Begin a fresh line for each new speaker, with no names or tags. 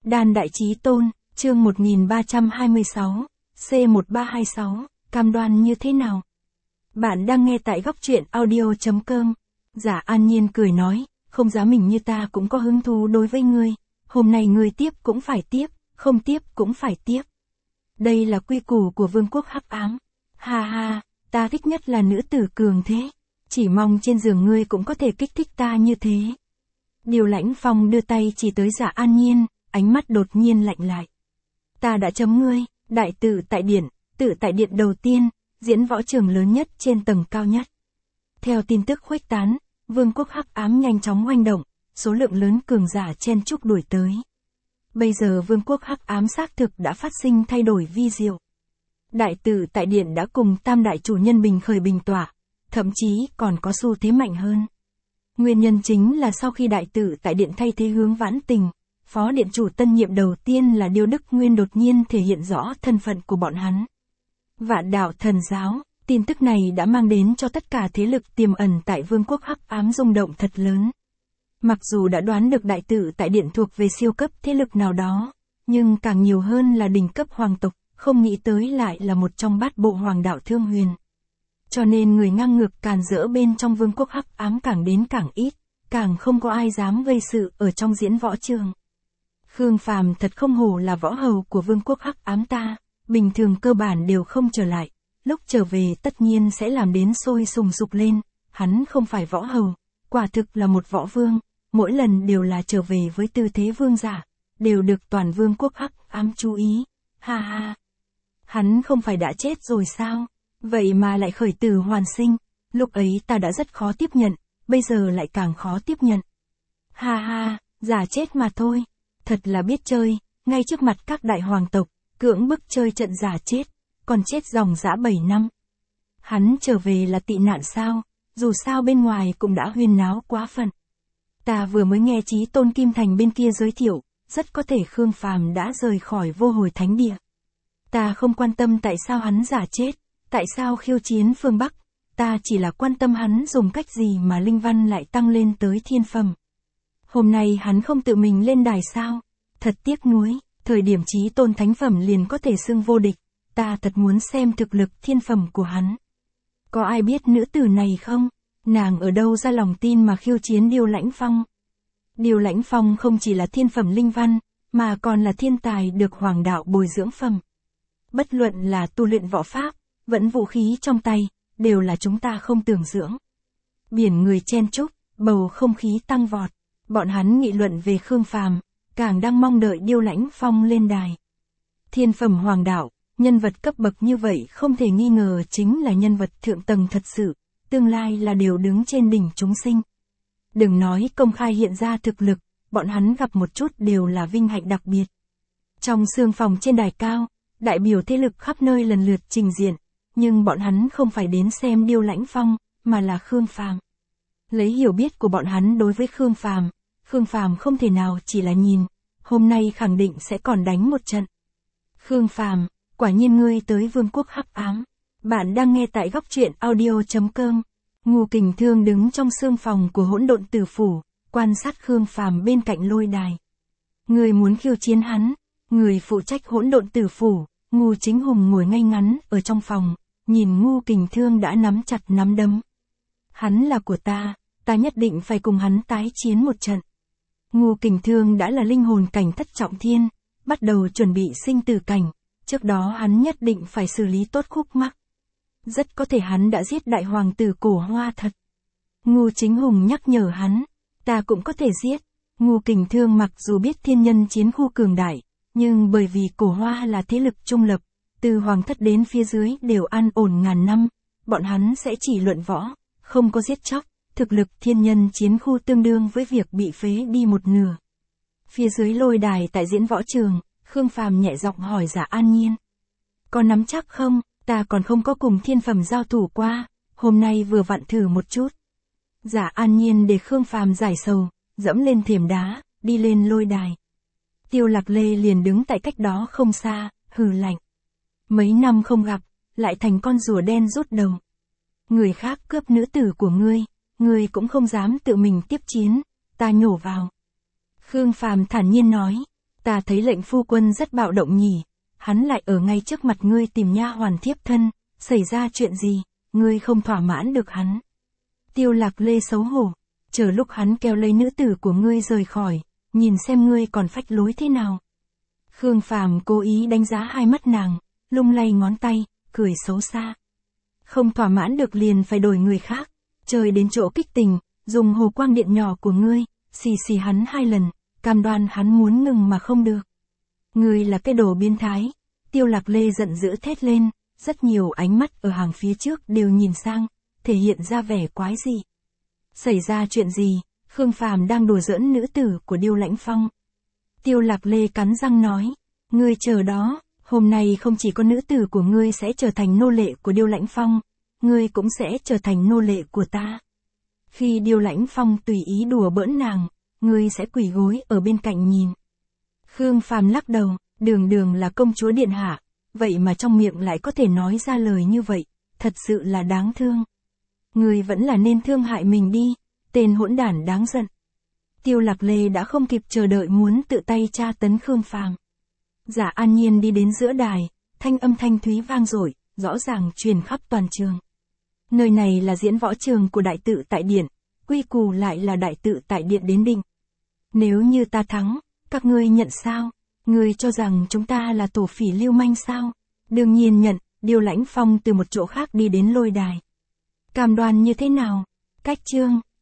Đan Đại Chí Tôn, chương 1326, C1326, cam đoan như thế nào? Bạn đang nghe tại góc truyện audio.com. Giả An Nhiên cười nói, không giá mình như ta cũng có hứng thú đối với ngươi. Hôm nay ngươi tiếp cũng phải tiếp, không tiếp cũng phải tiếp. Đây là quy củ của vương quốc hắc ám. Ha ha, ta thích nhất là nữ tử cường thế. Chỉ mong trên giường ngươi cũng có thể kích thích ta như thế. Điều Lãnh Phong đưa tay chỉ tới Giả An Nhiên, ánh mắt đột nhiên lạnh lại. Ta đã chấm ngươi, đại tự tại điện đầu tiên, diễn võ trường lớn nhất trên tầng cao nhất. Theo tin tức khuếch tán, vương quốc hắc ám nhanh chóng oanh động, số lượng lớn cường giả chen chúc đuổi tới. Bây giờ vương quốc hắc ám xác thực đã phát sinh thay đổi vi diệu. Đại tự tại điện đã cùng tam đại chủ nhân bình khởi bình tỏa, thậm chí còn có xu thế mạnh hơn. Nguyên nhân chính là sau khi đại tự tại điện thay thế Hướng Vãn Tình, phó điện chủ tân nhiệm đầu tiên là Điêu Đức Nguyên đột nhiên thể hiện rõ thân phận của bọn hắn. Vạn Đạo Thần Giáo, tin tức này đã mang đến cho tất cả thế lực tiềm ẩn tại vương quốc hắc ám rung động thật lớn. Mặc dù đã đoán được đại tự tại điện thuộc về siêu cấp thế lực nào đó, nhưng càng nhiều hơn là đỉnh cấp hoàng tộc, không nghĩ tới lại là một trong bát bộ hoàng đạo Thương Huyền. Cho nên người ngang ngược càn rỡ bên trong vương quốc hắc ám càng đến càng ít, càng không có ai dám gây sự ở trong diễn võ trường. Khương Phàm thật không hổ là võ hầu của vương quốc hắc ám ta, bình thường cơ bản đều không trở lại, lúc trở về tất nhiên sẽ làm đến sôi sùng sục lên, hắn không phải võ hầu, quả thực là một võ vương, mỗi lần đều là trở về với tư thế vương giả, đều được toàn vương quốc hắc ám chú ý, ha ha. Hắn không phải đã chết rồi sao? Vậy mà lại khởi tử hoàn sinh, lúc ấy ta đã rất khó tiếp nhận, bây giờ lại càng khó tiếp nhận. Ha ha, giả chết mà thôi, thật là biết chơi, ngay trước mặt các đại hoàng tộc, cưỡng bức chơi trận giả chết, còn chết dòng dã 7 năm. Hắn trở về là tị nạn sao, dù sao bên ngoài cũng đã huyên náo quá phận. Ta vừa mới nghe Chí Tôn Kim Thành bên kia giới thiệu, rất có thể Khương Phàm đã rời khỏi vô hồi thánh địa. Ta không quan tâm tại sao hắn giả chết. Tại sao khiêu chiến phương Bắc, ta chỉ là quan tâm hắn dùng cách gì mà linh văn lại tăng lên tới thiên phẩm. Hôm nay hắn không tự mình lên đài sao, thật tiếc nuối, thời điểm Chí Tôn thánh phẩm liền có thể xưng vô địch, ta thật muốn xem thực lực thiên phẩm của hắn. Có ai biết nữ tử này không? Nàng ở đâu ra lòng tin mà khiêu chiến Điêu Lãnh Phong? Điêu Lãnh Phong không chỉ là thiên phẩm linh văn, mà còn là thiên tài được hoàng đạo bồi dưỡng phẩm. Bất luận là tu luyện võ pháp, vẫn vũ khí trong tay, đều là chúng ta không tưởng dưỡng. Biển người chen chúc, bầu không khí tăng vọt, bọn hắn nghị luận về Khương Phàm, càng đang mong đợi Điêu Lãnh Phong lên đài. Thiên phẩm hoàng đạo, nhân vật cấp bậc như vậy không thể nghi ngờ chính là nhân vật thượng tầng thật sự, tương lai là điều đứng trên đỉnh chúng sinh. Đừng nói công khai hiện ra thực lực, bọn hắn gặp một chút đều là vinh hạnh đặc biệt. Trong sương phòng trên đài cao, đại biểu thế lực khắp nơi lần lượt trình diện. Nhưng bọn hắn không phải đến xem Điêu Lãnh Phong, mà là Khương Phàm. Lấy hiểu biết của bọn hắn đối với Khương Phàm không thể nào chỉ là nhìn, hôm nay khẳng định sẽ còn đánh một trận. Khương Phàm, quả nhiên ngươi tới vương quốc hắc ám. Bạn đang nghe tại góc truyện audio.com. Ngô Kình Thương đứng trong sương phòng của Hỗn Độn Tử Phủ, quan sát Khương Phàm bên cạnh lôi đài. Người muốn khiêu chiến hắn, người phụ trách Hỗn Độn Tử Phủ, Ngô Chính Hùng ngồi ngay ngắn ở trong phòng. Nhìn Ngô Kình Thương đã nắm chặt nắm đấm. Hắn là của ta nhất định phải cùng hắn tái chiến một trận. Ngô Kình Thương đã là linh hồn cảnh thất trọng thiên, bắt đầu chuẩn bị sinh tử cảnh, trước đó hắn nhất định phải xử lý tốt khúc mắc. Rất có thể hắn đã giết đại hoàng tử Cổ Hoa thật. Ngô Chính Hùng nhắc nhở hắn, ta cũng có thể giết. Ngô Kình Thương mặc dù biết thiên nhân chiến khu cường đại, nhưng bởi vì Cổ Hoa là thế lực trung lập, từ hoàng thất đến phía dưới đều an ổn ngàn năm, bọn hắn sẽ chỉ luận võ, không có giết chóc, thực lực thiên nhân chiến khu tương đương với việc bị phế đi một nửa. Phía dưới lôi đài tại diễn võ trường, Khương Phàm nhẹ giọng hỏi Giả An Nhiên. Có nắm chắc không, ta còn không có cùng thiên phẩm giao thủ qua, hôm nay vừa vặn thử một chút. Giả An Nhiên để Khương Phàm giải sầu, dẫm lên thềm đá, đi lên lôi đài. Tiêu Lạc Lê liền đứng tại cách đó không xa, hừ lạnh. Mấy năm không gặp, lại thành con rùa đen rút đầu. Người khác cướp nữ tử của ngươi cũng không dám tự mình tiếp chiến, ta nhổ vào. Khương Phàm thản nhiên nói, Ta thấy lệnh phu quân rất bạo động nhỉ, hắn lại ở ngay trước mặt ngươi tìm nha hoàn thiếp thân, xảy ra chuyện gì, ngươi không thỏa mãn được hắn. Tiêu Lạc Lê xấu hổ, chờ lúc hắn kéo lấy nữ tử của ngươi rời khỏi, nhìn xem ngươi còn phách lối thế nào. Khương Phàm cố ý đánh giá hai mắt nàng, lung lay ngón tay, cười xấu xa. Không thỏa mãn được liền phải đổi người khác, chơi đến chỗ kích tình, dùng hồ quang điện nhỏ của ngươi, xì xì hắn 2 lần, cam đoan hắn muốn ngừng mà không được. Ngươi là cái đồ biến thái. Tiêu Lạc Lê giận dữ thét lên, rất nhiều ánh mắt ở hàng phía trước đều nhìn sang, thể hiện ra vẻ quái dị. Xảy ra chuyện gì? Khương Phàm đang đùa giỡn nữ tử của Điêu Lãnh Phong. Tiêu Lạc Lê cắn răng nói, ngươi chờ đó, hôm nay không chỉ có nữ tử của ngươi sẽ trở thành nô lệ của Điêu Lãnh Phong, ngươi cũng sẽ trở thành nô lệ của ta. Khi Điêu Lãnh Phong tùy ý đùa bỡn nàng, ngươi sẽ quỳ gối ở bên cạnh nhìn. Khương Phàm lắc đầu, đường đường là công chúa điện hạ, vậy mà trong miệng lại có thể nói ra lời như vậy, thật sự là đáng thương. Ngươi vẫn là nên thương hại mình đi, tên hỗn đản đáng giận. Tiêu Lạc Lê đã không kịp chờ đợi muốn tự tay tra tấn Khương Phàm. Giả An Nhiên đi đến giữa đài, thanh âm thanh thúy vang dội, rõ ràng truyền khắp toàn trường. Nơi này là diễn võ trường của Đại Tự Tại Điện, quy củ lại là Đại Tự Tại Điện đến định. Nếu như ta thắng, các ngươi nhận sao? Ngươi cho rằng chúng ta là tổ phỉ lưu manh sao? Đương nhiên nhận. Điêu Lãnh Phong từ một chỗ khác đi đến lôi đài. Cam đoan như thế nào? Cách chương